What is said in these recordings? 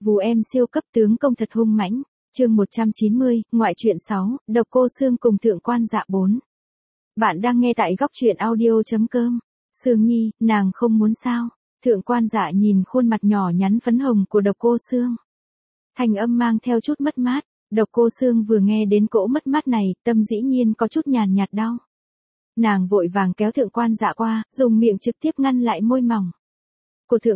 Vù em siêu cấp tướng công thật hung mãnh. Chương 190, ngoại truyện 6, Độc Cô Xương cùng Thượng Quan Dạ 4. Bạn đang nghe tại góc truyện audio.com. Sương Nhi, nàng không muốn sao? Thượng Quan Dạ nhìn khuôn mặt nhỏ nhắn phấn hồng của Độc Cô Xương. Thanh âm mang theo chút mất mát. Độc Cô Xương vừa nghe đến cỗ mất mát này, tâm dĩ nhiên có chút nhàn nhạt đau. Nàng vội vàng kéo Thượng Quan Dạ qua, dùng miệng trực tiếp ngăn lại môi mỏng của Thượng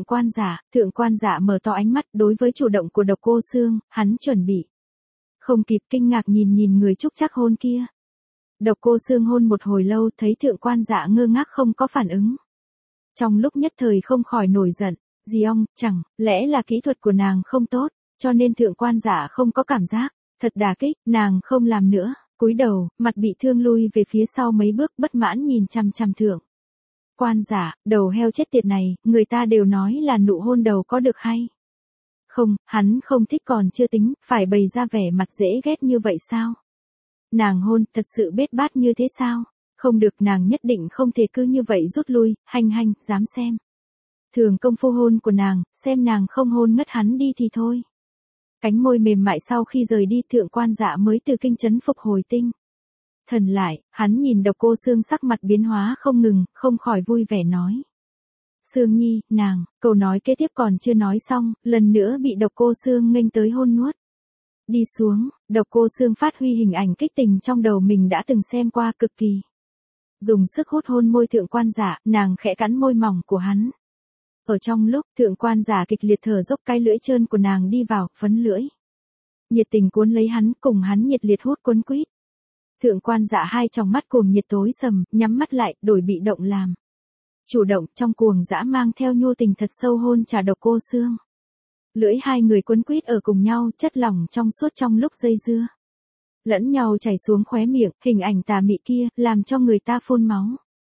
Quan Dạ mở to ánh mắt đối với chủ động của Độc Cô Xương, hắn chuẩn bị. Không kịp kinh ngạc nhìn người trúc chắc hôn kia. Độc Cô Xương hôn một hồi lâu thấy Thượng Quan Dạ ngơ ngác không có phản ứng. Trong lúc nhất thời không khỏi nổi giận, gì ông, chẳng lẽ là kỹ thuật của nàng không tốt, cho nên Thượng Quan Dạ không có cảm giác, thật đả kích, nàng không làm nữa, cúi đầu, mặt bị thương lui về phía sau mấy bước bất mãn nhìn chằm chằm Thượng Quan Dạ, đầu heo chết tiệt này, người ta đều nói là nụ hôn đầu có được hay. Không, hắn không thích còn chưa tính, phải bày ra vẻ mặt dễ ghét như vậy sao? Nàng hôn, thật sự bết bát như thế sao? Không được, nàng nhất định không thể cứ như vậy rút lui, hành, dám xem. Thường công phu hôn của nàng, xem nàng không hôn ngất hắn đi thì thôi. Cánh môi mềm mại sau khi rời đi Thượng Quan Dạ mới từ kinh chấn phục hồi tinh thần lại, hắn nhìn Độc Cô Xương sắc mặt biến hóa không ngừng, không khỏi vui vẻ nói. Sương Nhi, nàng, câu nói kế tiếp còn chưa nói xong, lần nữa bị Độc Cô Xương nghênh tới hôn nuốt. Đi xuống, Độc Cô Xương phát huy hình ảnh kích tình trong đầu mình đã từng xem qua cực kỳ. Dùng sức hút hôn môi Thượng Quan Dạ, nàng khẽ cắn môi mỏng của hắn. Ở trong lúc Thượng Quan Dạ kịch liệt thở dốc, cái lưỡi trơn của nàng đi vào, phấn lưỡi. Nhiệt tình cuốn lấy hắn, cùng hắn nhiệt liệt hút quấn quýt. Thượng Quan Dạ hai tròng mắt cuồng nhiệt tối sầm, nhắm mắt lại, đổi bị động làm chủ động, trong cuồng dã mang theo nhu tình thật sâu hôn trả Độc Cô Xương. Lưỡi hai người quấn quýt ở cùng nhau, chất lỏng trong suốt trong lúc dây dưa. Lẫn nhau chảy xuống khóe miệng, hình ảnh tà mị kia, làm cho người ta phun máu.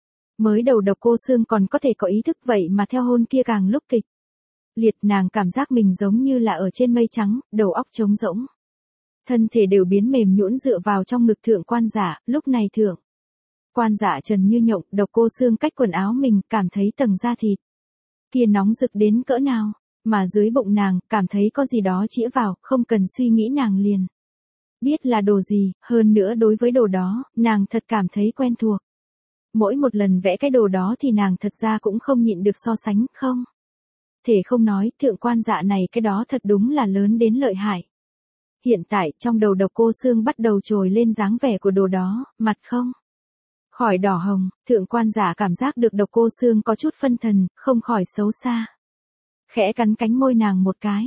Mới đầu Độc Cô Xương còn có thể có ý thức, vậy mà theo hôn kia càng lúc kịch liệt, nàng cảm giác mình giống như là ở trên mây trắng, đầu óc trống rỗng. Thân thể đều biến mềm nhũn dựa vào trong ngực Thượng Quan Dạ, lúc này Thượng Quan Dạ trần như nhộng, Độc Cô Xương cách quần áo mình, cảm thấy tầng da thịt kia nóng rực đến cỡ nào, mà dưới bụng nàng, cảm thấy có gì đó chĩa vào, không cần suy nghĩ nàng liền biết là đồ gì, hơn nữa đối với đồ đó, nàng thật cảm thấy quen thuộc. Mỗi một lần vẽ cái đồ đó thì nàng thật ra cũng không nhịn được so sánh, không thể không nói, Thượng Quan Dạ này cái đó thật đúng là lớn đến lợi hại. Hiện tại, trong đầu Độc Cô Xương bắt đầu trồi lên dáng vẻ của đồ đó, mặt không khỏi đỏ hồng, Thượng Quan Dạ cảm giác được Độc Cô Xương có chút phân thần, không khỏi xấu xa. Khẽ cắn cánh môi nàng một cái,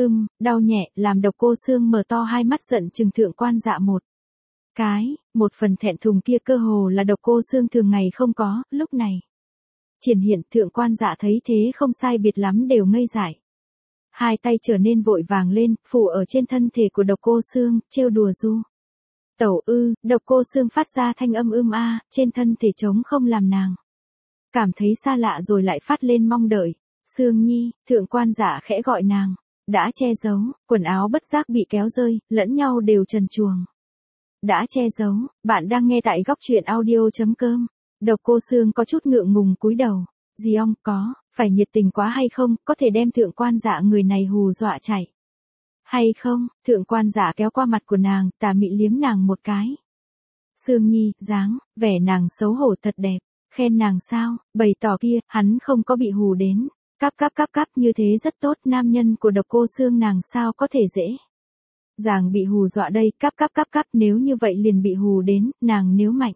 đau nhẹ, làm Độc Cô Xương mở to hai mắt giận chừng Thượng Quan Dạ một cái, một phần thẹn thùng kia cơ hồ là Độc Cô Xương thường ngày không có, lúc này triển hiện. Thượng Quan Dạ thấy thế không sai biệt lắm đều ngây dại. Hai tay trở nên vội vàng lên, phủ ở trên thân thể của Độc Cô Xương, trêu đùa du tẩu. Độc Cô Xương phát ra thanh âm trên thân thể trống không làm nàng cảm thấy xa lạ rồi lại phát lên mong đợi. Xương Nhi, Thượng Quan Dạ khẽ gọi nàng, đã che giấu, quần áo bất giác bị kéo rơi, lẫn nhau đều trần truồng. Đã che giấu, bạn đang nghe tại góc truyện audio.com. Độc Cô Xương có chút ngượng ngùng cúi đầu. Dì ông, có phải nhiệt tình quá hay không, có thể đem Thượng Quan Dạ người này hù dọa chạy hay không? Thượng Quan Dạ kéo qua mặt của nàng, tà mị liếm nàng một cái. Sương Nhi, dáng vẻ nàng xấu hổ thật đẹp, khen nàng sao? Bày tỏ kia, hắn không có bị hù đến. Cáp như thế rất tốt, nam nhân của Độc Cô Xương nàng sao có thể dễ dàng bị hù dọa đây. Cáp, nếu như vậy liền bị hù đến, nàng nếu mạnh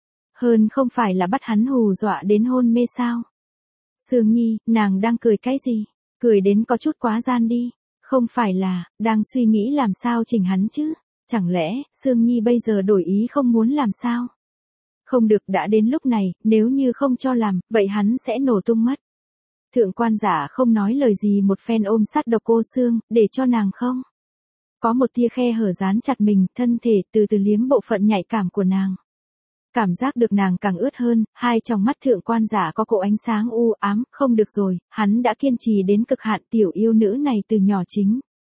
hơn không phải là bắt hắn hù dọa đến hôn mê sao? Sương Nhi, nàng đang cười cái gì? Cười đến có chút quá gian đi. Không phải là đang suy nghĩ làm sao chỉnh hắn chứ? Chẳng lẽ Sương Nhi bây giờ đổi ý không muốn làm sao? Không được, đã đến lúc này, nếu như không cho làm, vậy hắn sẽ nổ tung mất. Thượng Quan Dạ không nói lời gì, một phen ôm sát Độc Cô Xương, để cho nàng không có một tia khe hở dán chặt mình, thân thể từ từ liếm bộ phận nhạy cảm của nàng. Cảm giác được nàng càng ướt hơn, hai tròng mắt Thượng Quan Dạ có cỗ ánh sáng u ám, không được rồi, hắn đã kiên trì đến cực hạn. Tiểu yêu nữ này từ nhỏ chính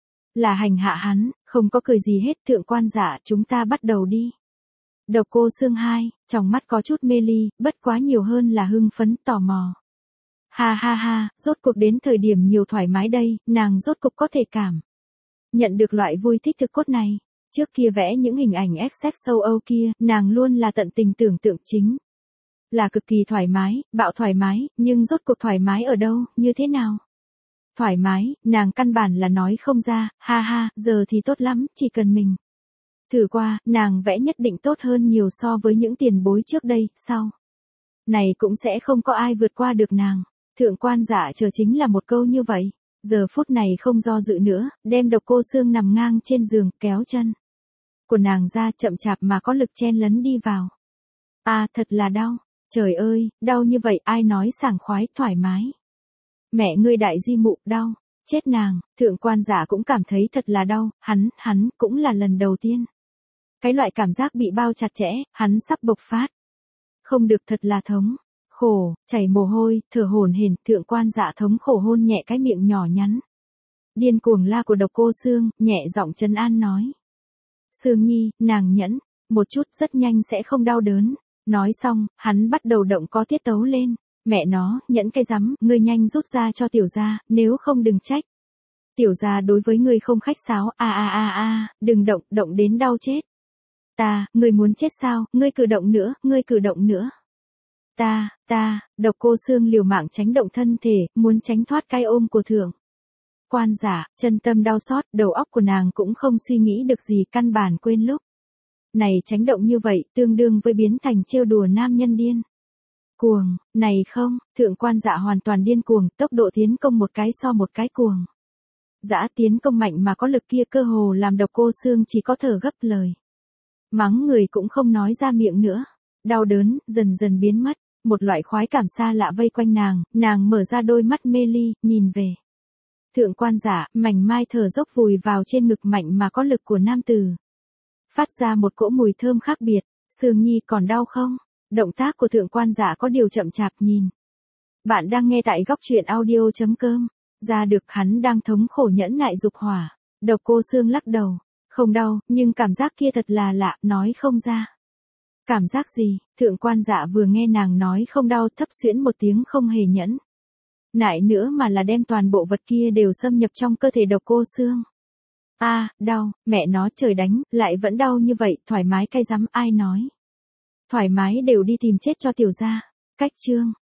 là hành hạ hắn, không có cười gì hết. Thượng Quan Dạ, chúng ta bắt đầu đi. Độc Cô Xương hai, trong mắt có chút mê ly, bất quá nhiều hơn là hưng phấn tò mò. Ha ha ha, rốt cuộc đến thời điểm nhiều thoải mái đây, nàng rốt cuộc có thể cảm nhận được loại vui thích thực cốt này. Trước kia vẽ những hình ảnh XX châu Âu kia, nàng luôn là tận tình tưởng tượng chính. Là cực kỳ thoải mái, bạo thoải mái, nhưng rốt cuộc thoải mái ở đâu, như thế nào? Thoải mái, nàng căn bản là nói không ra, ha ha, giờ thì tốt lắm, chỉ cần mình thử qua, nàng vẽ nhất định tốt hơn nhiều so với những tiền bối trước đây, sau này cũng sẽ không có ai vượt qua được nàng. Thượng quan Dạ chờ chính là một câu như vậy. Giờ phút này không do dự nữa, đem Độc Cô Xương nằm ngang trên giường, kéo chân của nàng ra, chậm chạp mà có lực chen lấn đi vào. À, thật là đau. Trời ơi, đau như vậy ai nói sảng khoái, thoải mái. Mẹ ngươi đại di mụ, đau. Chết nàng, thượng quan Dạ cũng cảm thấy thật là đau, hắn cũng là lần đầu tiên. Cái loại cảm giác bị bao chặt chẽ, hắn sắp bộc phát. Không được, thật là thống khổ, chảy mồ hôi, thở hổn hển, thượng quan Dạ thống khổ hôn nhẹ cái miệng nhỏ nhắn. Điên cuồng la của Độc Cô Xương, nhẹ giọng trấn an nói. Sương Nhi, nàng nhẫn, một chút rất nhanh sẽ không đau đớn. Nói xong, hắn bắt đầu động có tiết tấu lên. Mẹ nó, nhẫn cái rắm, ngươi nhanh rút ra cho tiểu gia, nếu không đừng trách. Tiểu gia đối với ngươi không khách sáo, đừng động đến đau chết. Ngươi muốn chết sao, ngươi cử động nữa. Độc Cô Xương liều mạng tránh động thân thể, muốn tránh thoát cái ôm của thượng quan Dạ, chân tâm đau xót, đầu óc của nàng cũng không suy nghĩ được gì, căn bản quên lúc này tránh động như vậy, tương đương với biến thành trêu đùa nam nhân điên cuồng, này không, thượng quan Dạ hoàn toàn điên cuồng, tốc độ tiến công một cái so một cái cuồng. Dã tiến công mạnh mà có lực kia cơ hồ làm Độc Cô Xương chỉ có thở gấp lời. Mắng người cũng không nói ra miệng nữa. Đau đớn, dần dần biến mất. Một loại khoái cảm xa lạ vây quanh nàng mở ra đôi mắt mê ly, nhìn về. Thượng quan Dạ, mảnh mai thở dốc vùi vào trên ngực mạnh mà có lực của nam tử. Phát ra một cỗ mùi thơm khác biệt. Sương Nhi còn đau không? Động tác của thượng quan Dạ có điều chậm chạp nhìn. Bạn đang nghe tại góc truyện audio.com. Ra được hắn đang thống khổ nhẫn nại dục hỏa. Độc Cô Xương lắc đầu. Không đau, nhưng cảm giác kia thật là lạ, nói không ra. Cảm giác gì? Thượng quan Dạ vừa nghe nàng nói không đau, thấp xuyễn một tiếng, không hề nhẫn nại nữa mà là đem toàn bộ vật kia đều xâm nhập trong cơ thể Độc Cô Xương. Đau, mẹ nó trời đánh, lại vẫn đau như vậy, thoải mái cái rắm, ai nói. Thoải mái đều đi tìm chết cho tiểu gia. Cách chương.